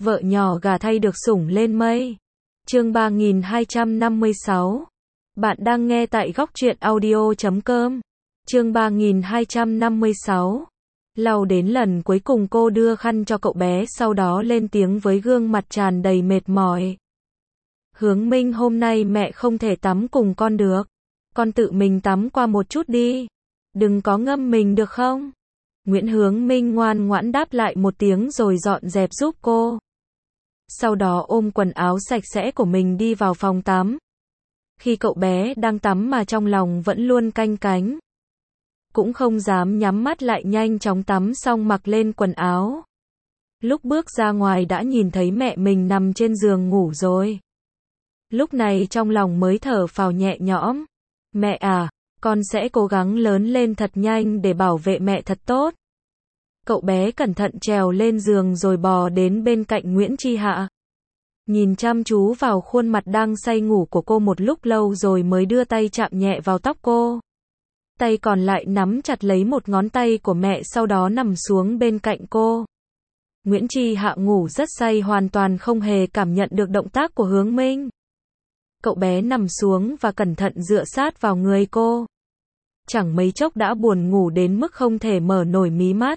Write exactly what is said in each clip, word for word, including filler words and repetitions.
Vợ nhỏ gà thay được sủng lên mây. Chương ba nghìn hai trăm năm mươi sáu. Bạn đang nghe tại góc truyện audio chấm com. Chương ba nghìn hai trăm năm mươi sáu. Lau đến lần cuối cùng cô đưa khăn cho cậu bé, sau đó lên tiếng với gương mặt tràn đầy mệt mỏi. Hướng Minh, hôm nay mẹ không thể tắm cùng con được. Con tự mình tắm qua một chút đi. Đừng có ngâm mình được không? Nguyễn Hướng Minh ngoan ngoãn đáp lại một tiếng rồi dọn dẹp giúp cô. Sau đó ôm quần áo sạch sẽ của mình đi vào phòng tắm. Khi cậu bé đang tắm mà trong lòng vẫn luôn canh cánh. Cũng không dám nhắm mắt lại, nhanh chóng tắm xong mặc lên quần áo. Lúc bước ra ngoài đã nhìn thấy mẹ mình nằm trên giường ngủ rồi. Lúc này trong lòng mới thở phào nhẹ nhõm. Mẹ à, con sẽ cố gắng lớn lên thật nhanh để bảo vệ mẹ thật tốt. Cậu bé cẩn thận trèo lên giường rồi bò đến bên cạnh Nguyễn Chi Hạ. Nhìn chăm chú vào khuôn mặt đang say ngủ của cô một lúc lâu rồi mới đưa tay chạm nhẹ vào tóc cô. Tay còn lại nắm chặt lấy một ngón tay của mẹ, sau đó nằm xuống bên cạnh cô. Nguyễn Chi Hạ ngủ rất say, hoàn toàn không hề cảm nhận được động tác của Hướng Minh. Cậu bé nằm xuống và cẩn thận dựa sát vào người cô. Chẳng mấy chốc đã buồn ngủ đến mức không thể mở nổi mí mắt.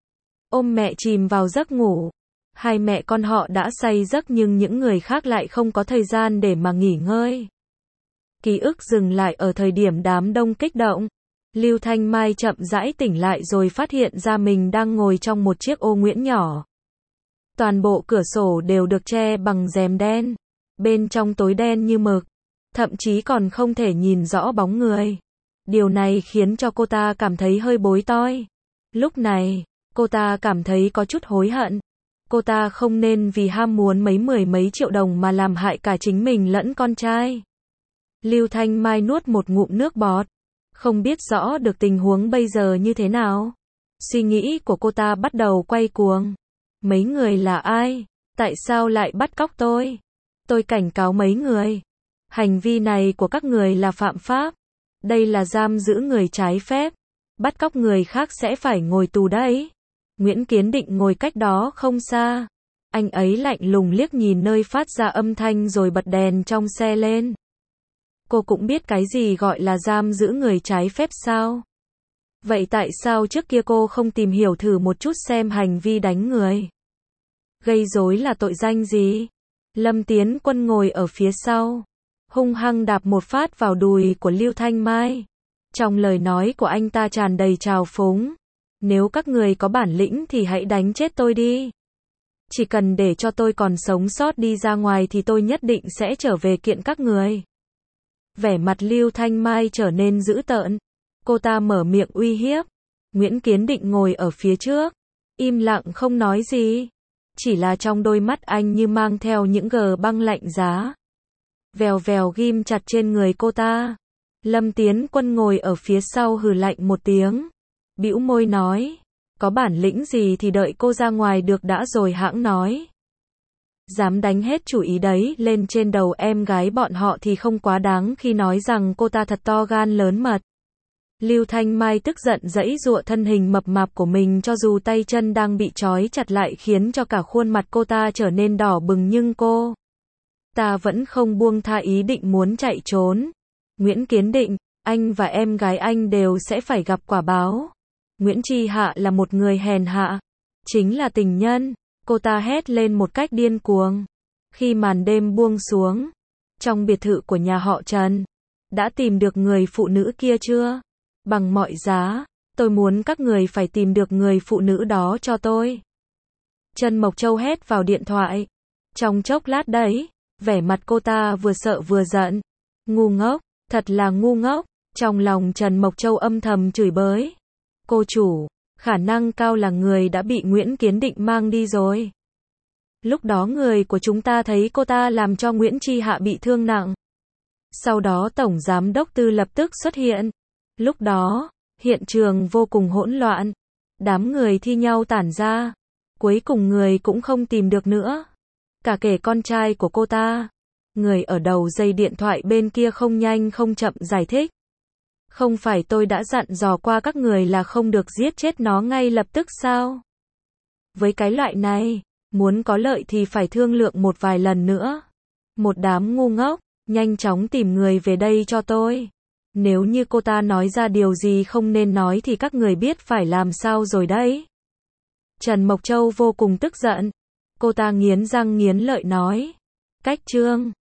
Ôm mẹ chìm vào giấc ngủ. Hai mẹ con họ đã say giấc nhưng những người khác lại không có thời gian để mà nghỉ ngơi. Ký ức dừng lại ở thời điểm đám đông kích động. Lưu Thanh Mai chậm rãi tỉnh lại rồi phát hiện ra mình đang ngồi trong một chiếc ô nguyễn nhỏ. Toàn bộ cửa sổ đều được che bằng rèm đen. Bên trong tối đen như mực. Thậm chí còn không thể nhìn rõ bóng người. Điều này khiến cho cô ta cảm thấy hơi bối toi. Lúc này, cô ta cảm thấy có chút hối hận. Cô ta không nên vì ham muốn mấy mười mấy triệu đồng mà làm hại cả chính mình lẫn con trai. Lưu Thanh Mai nuốt một ngụm nước bọt. Không biết rõ được tình huống bây giờ như thế nào. Suy nghĩ của cô ta bắt đầu quay cuồng. Mấy người là ai? Tại sao lại bắt cóc tôi? Tôi cảnh cáo mấy người. Hành vi này của các người là phạm pháp. Đây là giam giữ người trái phép. Bắt cóc người khác sẽ phải ngồi tù đấy. Nguyễn Kiến Định ngồi cách đó không xa. Anh ấy lạnh lùng liếc nhìn nơi phát ra âm thanh rồi bật đèn trong xe lên. Cô cũng biết cái gì gọi là giam giữ người trái phép sao? Vậy tại sao trước kia cô không tìm hiểu thử một chút xem hành vi đánh người, gây rối là tội danh gì? Lâm Tiến Quân ngồi ở phía sau, hung hăng đạp một phát vào đùi của Lưu Thanh Mai. Trong lời nói của anh ta tràn đầy trào phúng. Nếu các người có bản lĩnh thì hãy đánh chết tôi đi. Chỉ cần để cho tôi còn sống sót đi ra ngoài thì tôi nhất định sẽ trở về kiện các người. Vẻ mặt Lưu Thanh Mai trở nên dữ tợn. Cô ta mở miệng uy hiếp. Nguyễn Kiến Định ngồi ở phía trước, im lặng không nói gì. Chỉ là trong đôi mắt anh như mang theo những gờ băng lạnh giá. Vèo vèo ghim chặt trên người cô ta. Lâm Tiến Quân ngồi ở phía sau hừ lạnh một tiếng. Bĩu môi nói. Có bản lĩnh gì thì đợi cô ra ngoài được đã rồi hãng nói. Dám đánh hết chủ ý đấy lên trên đầu em gái bọn họ thì không quá đáng khi nói rằng cô ta thật to gan lớn mật. Lưu Thanh Mai tức giận giãy giụa thân hình mập mạp của mình, cho dù tay chân đang bị trói chặt lại khiến cho cả khuôn mặt cô ta trở nên đỏ bừng, nhưng cô ta vẫn không buông tha ý định muốn chạy trốn. Nguyễn Kiến Định, anh và em gái anh đều sẽ phải gặp quả báo. Nguyễn Chi Hạ là một người hèn hạ, chính là tình nhân. Cô ta hét lên một cách điên cuồng. Khi màn đêm buông xuống, trong biệt thự của nhà họ Trần, đã tìm được người phụ nữ kia chưa? Bằng mọi giá, tôi muốn các người phải tìm được người phụ nữ đó cho tôi. Trần Mộc Châu hét vào điện thoại. Trong chốc lát đấy, vẻ mặt cô ta vừa sợ vừa giận. Ngu ngốc, thật là ngu ngốc. Trong lòng Trần Mộc Châu âm thầm chửi bới. Cô chủ, khả năng cao là người đã bị Nguyễn Kiến Định mang đi rồi. Lúc đó người của chúng ta thấy cô ta làm cho Nguyễn Chi Hạ bị thương nặng. Sau đó Tổng Giám đốc Tư lập tức xuất hiện. Lúc đó, hiện trường vô cùng hỗn loạn. Đám người thi nhau tản ra. Cuối cùng người cũng không tìm được nữa. Cả kể con trai của cô ta. Người ở đầu dây điện thoại bên kia không nhanh không chậm giải thích. Không phải tôi đã dặn dò qua các người là không được giết chết nó ngay lập tức sao? Với cái loại này, Muốn có lợi thì phải thương lượng một vài lần nữa. Một đám ngu ngốc, nhanh chóng tìm người về đây cho tôi. Nếu như cô ta nói ra điều gì không nên nói thì các người biết phải làm sao rồi đấy. Trần Mộc Châu vô cùng tức giận. Cô ta nghiến răng nghiến lợi nói. Cách Trương